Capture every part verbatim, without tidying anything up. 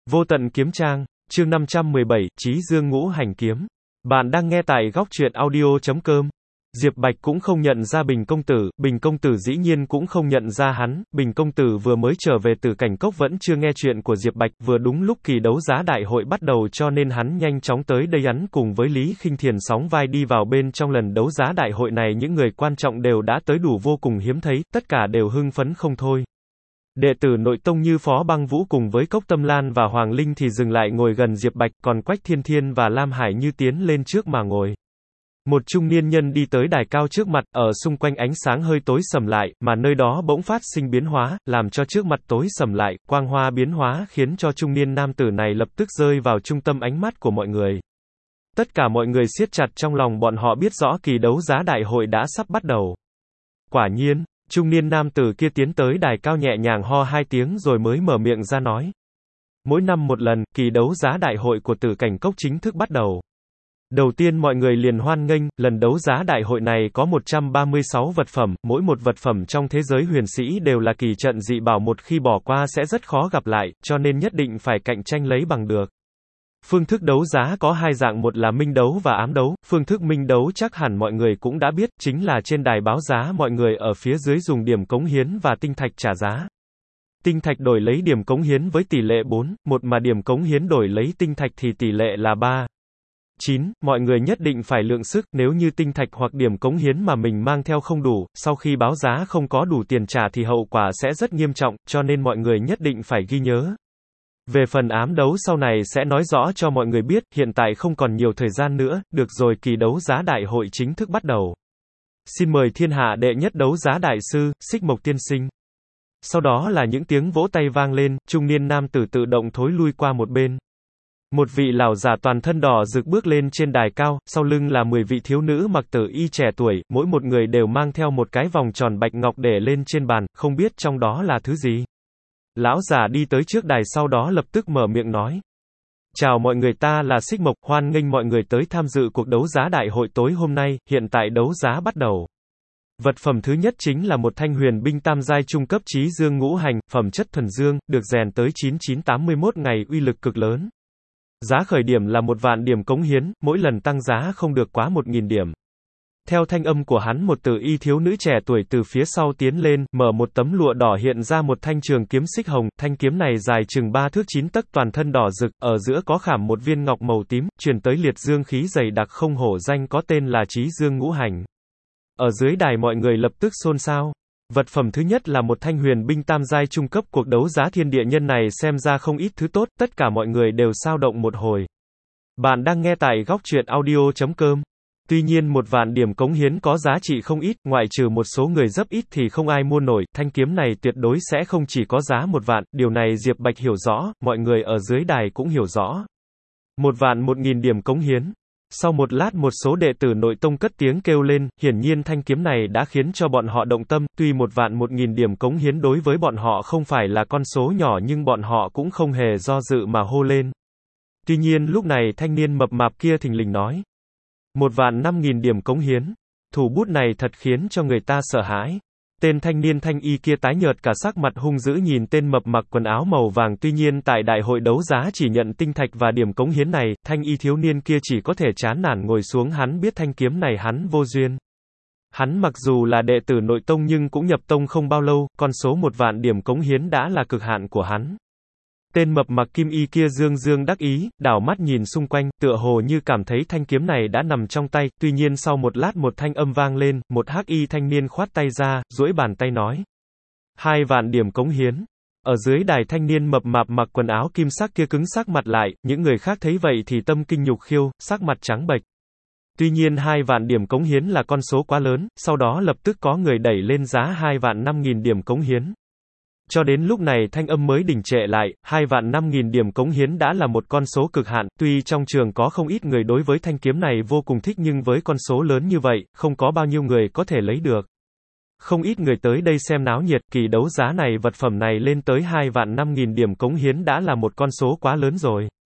Vô tận kiếm trang, chương năm trăm mười bảy, Chí Dương ngũ hành kiếm. Bạn đang nghe tại góc truyện audio chấm com. Diệp Bạch cũng không nhận ra Bình công tử, Bình công tử dĩ nhiên cũng không nhận ra hắn. Bình công tử vừa mới trở về từ cảnh cốc vẫn chưa nghe chuyện của Diệp Bạch, vừa đúng lúc kỳ đấu giá đại hội bắt đầu cho nên hắn nhanh chóng tới đây. Hắn cùng với Lý Khinh Thiền sóng vai đi vào bên trong. Lần đấu giá đại hội này những người quan trọng đều đã tới đủ, vô cùng hiếm thấy, tất cả đều hưng phấn không thôi. Đệ tử nội tông như Phó Băng Vũ cùng với Cốc Tâm Lan và Hoàng Linh thì dừng lại ngồi gần Diệp Bạch, còn Quách Thiên Thiên và Lam Hải Như tiến lên trước mà ngồi. Một trung niên nhân đi tới đài cao trước mặt, ở xung quanh ánh sáng hơi tối sầm lại, mà nơi đó bỗng phát sinh biến hóa, làm cho trước mặt tối sầm lại, quang hoa biến hóa khiến cho trung niên nam tử này lập tức rơi vào trung tâm ánh mắt của mọi người. Tất cả mọi người siết chặt trong lòng, bọn họ biết rõ kỳ đấu giá đại hội đã sắp bắt đầu. Quả nhiên, trung niên nam tử kia tiến tới đài cao nhẹ nhàng ho hai tiếng rồi mới mở miệng ra nói. Mỗi năm một lần, kỳ đấu giá đại hội của Tử Cảnh Cốc chính thức bắt đầu. Đầu tiên mọi người liền hoan nghênh, lần đấu giá đại hội này có một trăm ba mươi sáu vật phẩm, mỗi một vật phẩm trong thế giới huyền sĩ đều là kỳ trận dị bảo, một khi bỏ qua sẽ rất khó gặp lại, cho nên nhất định phải cạnh tranh lấy bằng được. Phương thức đấu giá có hai dạng, một là minh đấu và ám đấu. Phương thức minh đấu chắc hẳn mọi người cũng đã biết, chính là trên đài báo giá mọi người ở phía dưới dùng điểm cống hiến và tinh thạch trả giá. Tinh thạch đổi lấy điểm cống hiến với tỷ lệ bốn, một mà điểm cống hiến đổi lấy tinh thạch thì tỷ lệ là ba. chín. Mọi người nhất định phải lượng sức, nếu như tinh thạch hoặc điểm cống hiến mà mình mang theo không đủ, sau khi báo giá không có đủ tiền trả thì hậu quả sẽ rất nghiêm trọng, cho nên mọi người nhất định phải ghi nhớ. Về phần ám đấu sau này sẽ nói rõ cho mọi người biết, hiện tại không còn nhiều thời gian nữa, được rồi, kỳ đấu giá đại hội chính thức bắt đầu. Xin mời thiên hạ đệ nhất đấu giá đại sư, Xích Mộc tiên sinh. Sau đó là những tiếng vỗ tay vang lên, trung niên nam tử tự động thối lui qua một bên. Một vị lão giả toàn thân đỏ rực bước lên trên đài cao, sau lưng là mười vị thiếu nữ mặc tử y trẻ tuổi, mỗi một người đều mang theo một cái vòng tròn bạch ngọc để lên trên bàn, không biết trong đó là thứ gì. Lão giả đi tới trước đài, sau đó lập tức mở miệng nói. Chào mọi người, ta là Xích Mộc, hoan nghênh mọi người tới tham dự cuộc đấu giá đại hội tối hôm nay, hiện tại đấu giá bắt đầu. Vật phẩm thứ nhất chính là một thanh huyền binh tam giai trung cấp Chí Dương ngũ hành, phẩm chất thuần dương, được rèn tới chín chín tám mươi mốt ngày, uy lực cực lớn. Giá khởi điểm là một vạn điểm cống hiến, mỗi lần tăng giá không được quá một nghìn điểm. Theo thanh âm của hắn, một tử y thiếu nữ trẻ tuổi từ phía sau tiến lên, mở một tấm lụa đỏ hiện ra một thanh trường kiếm xích hồng, thanh kiếm này dài chừng ba thước chín tấc, toàn thân đỏ rực, ở giữa có khảm một viên ngọc màu tím, truyền tới liệt dương khí dày đặc không hổ danh có tên là Chí Dương ngũ hành. Ở dưới đài mọi người lập tức xôn xao. Vật phẩm thứ nhất là một thanh huyền binh tam giai trung cấp, cuộc đấu giá thiên địa nhân này xem ra không ít thứ tốt, tất cả mọi người đều xao động một hồi. Bạn đang nghe tại góc truyện audio chấm com. Tuy nhiên một vạn điểm cống hiến có giá trị không ít, ngoại trừ một số người rất ít thì không ai mua nổi, thanh kiếm này tuyệt đối sẽ không chỉ có giá một vạn, điều này Diệp Bạch hiểu rõ, mọi người ở dưới đài cũng hiểu rõ. Một vạn một nghìn điểm cống hiến. Sau một lát một số đệ tử nội tông cất tiếng kêu lên, hiển nhiên thanh kiếm này đã khiến cho bọn họ động tâm, tuy một vạn một nghìn điểm cống hiến đối với bọn họ không phải là con số nhỏ nhưng bọn họ cũng không hề do dự mà hô lên. Tuy nhiên lúc này thanh niên mập mạp kia thình lình nói. Một vạn năm nghìn điểm cống hiến. Thủ bút này thật khiến cho người ta sợ hãi. Tên thanh niên thanh y kia tái nhợt cả sắc mặt, hung dữ nhìn tên mập mặc quần áo màu vàng. Tuy nhiên tại đại hội đấu giá chỉ nhận tinh thạch và điểm cống hiến này, thanh y thiếu niên kia chỉ có thể chán nản ngồi xuống, hắn biết thanh kiếm này hắn vô duyên. Hắn mặc dù là đệ tử nội tông nhưng cũng nhập tông không bao lâu, con số một vạn điểm cống hiến đã là cực hạn của hắn. Tên mập mặc kim y kia dương dương đắc ý, đảo mắt nhìn xung quanh, tựa hồ như cảm thấy thanh kiếm này đã nằm trong tay, tuy nhiên sau một lát một thanh âm vang lên, một hắc y thanh niên khoát tay ra, duỗi bàn tay nói. Hai vạn điểm cống hiến. Ở dưới đài thanh niên mập mạp mặc quần áo kim sắc kia cứng sắc mặt lại, những người khác thấy vậy thì tâm kinh nhục khiêu, sắc mặt trắng bệch. Tuy nhiên hai vạn điểm cống hiến là con số quá lớn, sau đó lập tức có người đẩy lên giá hai vạn năm nghìn điểm cống hiến. Cho đến lúc này thanh âm mới đình trệ lại, hai vạn năm nghìn điểm cống hiến đã là một con số cực hạn, tuy trong trường có không ít người đối với thanh kiếm này vô cùng thích nhưng với con số lớn như vậy, không có bao nhiêu người có thể lấy được. Không ít người tới đây xem náo nhiệt, kỳ đấu giá này vật phẩm này lên tới hai vạn năm nghìn điểm cống hiến đã là một con số quá lớn rồi.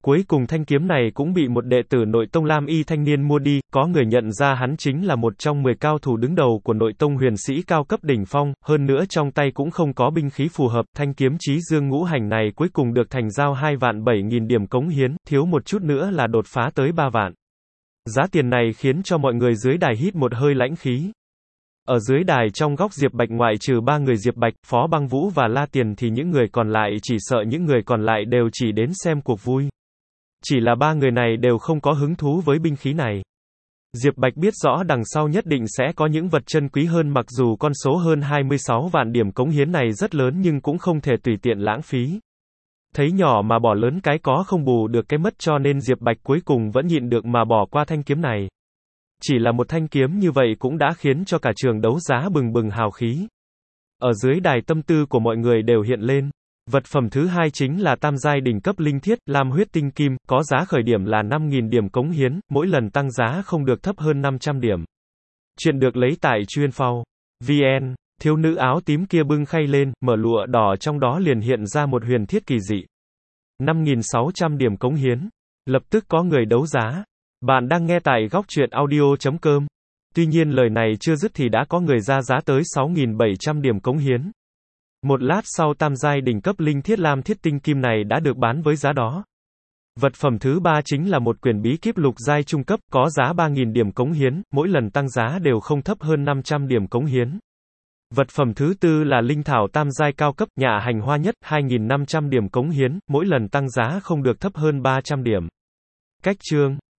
Cuối cùng thanh kiếm này cũng bị một đệ tử nội tông Lam Y thanh niên mua đi, có người nhận ra hắn chính là một trong mười cao thủ đứng đầu của nội tông huyền sĩ cao cấp đỉnh phong, hơn nữa trong tay cũng không có binh khí phù hợp, thanh kiếm chí dương ngũ hành này cuối cùng được thành giao hai vạn bảy nghìn điểm cống hiến, thiếu một chút nữa là đột phá tới ba vạn. Giá tiền này khiến cho mọi người dưới đài hít một hơi lãnh khí. Ở dưới đài trong góc Diệp Bạch ngoại trừ ba người Diệp Bạch, Phó Băng Vũ và La Tiền thì những người còn lại chỉ sợ những người còn lại đều chỉ đến xem cuộc vui. Chỉ là ba người này đều không có hứng thú với binh khí này. Diệp Bạch biết rõ đằng sau nhất định sẽ có những vật chân quý hơn, mặc dù con số hơn hai mươi sáu vạn điểm cống hiến này rất lớn nhưng cũng không thể tùy tiện lãng phí. Thấy nhỏ mà bỏ lớn, cái có không bù được cái mất, cho nên Diệp Bạch cuối cùng vẫn nhịn được mà bỏ qua thanh kiếm này. Chỉ là một thanh kiếm như vậy cũng đã khiến cho cả trường đấu giá bừng bừng hào khí. Ở dưới đài tâm tư của mọi người đều hiện lên. Vật phẩm thứ hai chính là tam giai đỉnh cấp linh thiết, lam huyết tinh kim, có giá khởi điểm là năm nghìn điểm cống hiến, mỗi lần tăng giá không được thấp hơn năm trăm điểm. Chuyện được lấy tại Chuyên.Phao. vn, thiếu nữ áo tím kia bưng khay lên, mở lụa đỏ trong đó liền hiện ra một huyền thiết kỳ dị. năm nghìn sáu trăm điểm cống hiến. Lập tức có người đấu giá. Bạn đang nghe tại góc truyện audio chấm com. Tuy nhiên lời này chưa dứt thì đã có người ra giá tới sáu nghìn bảy trăm điểm cống hiến. Một lát sau tam giai đỉnh cấp linh thiết lam thiết tinh kim này đã được bán với giá đó. Vật phẩm thứ ba chính là một quyển bí kíp lục giai trung cấp, có giá ba nghìn điểm cống hiến, mỗi lần tăng giá đều không thấp hơn năm trăm điểm cống hiến. Vật phẩm thứ tư là linh thảo tam giai cao cấp, nhạ hành hoa nhất, hai nghìn năm trăm điểm cống hiến, mỗi lần tăng giá không được thấp hơn ba trăm điểm. Cách chương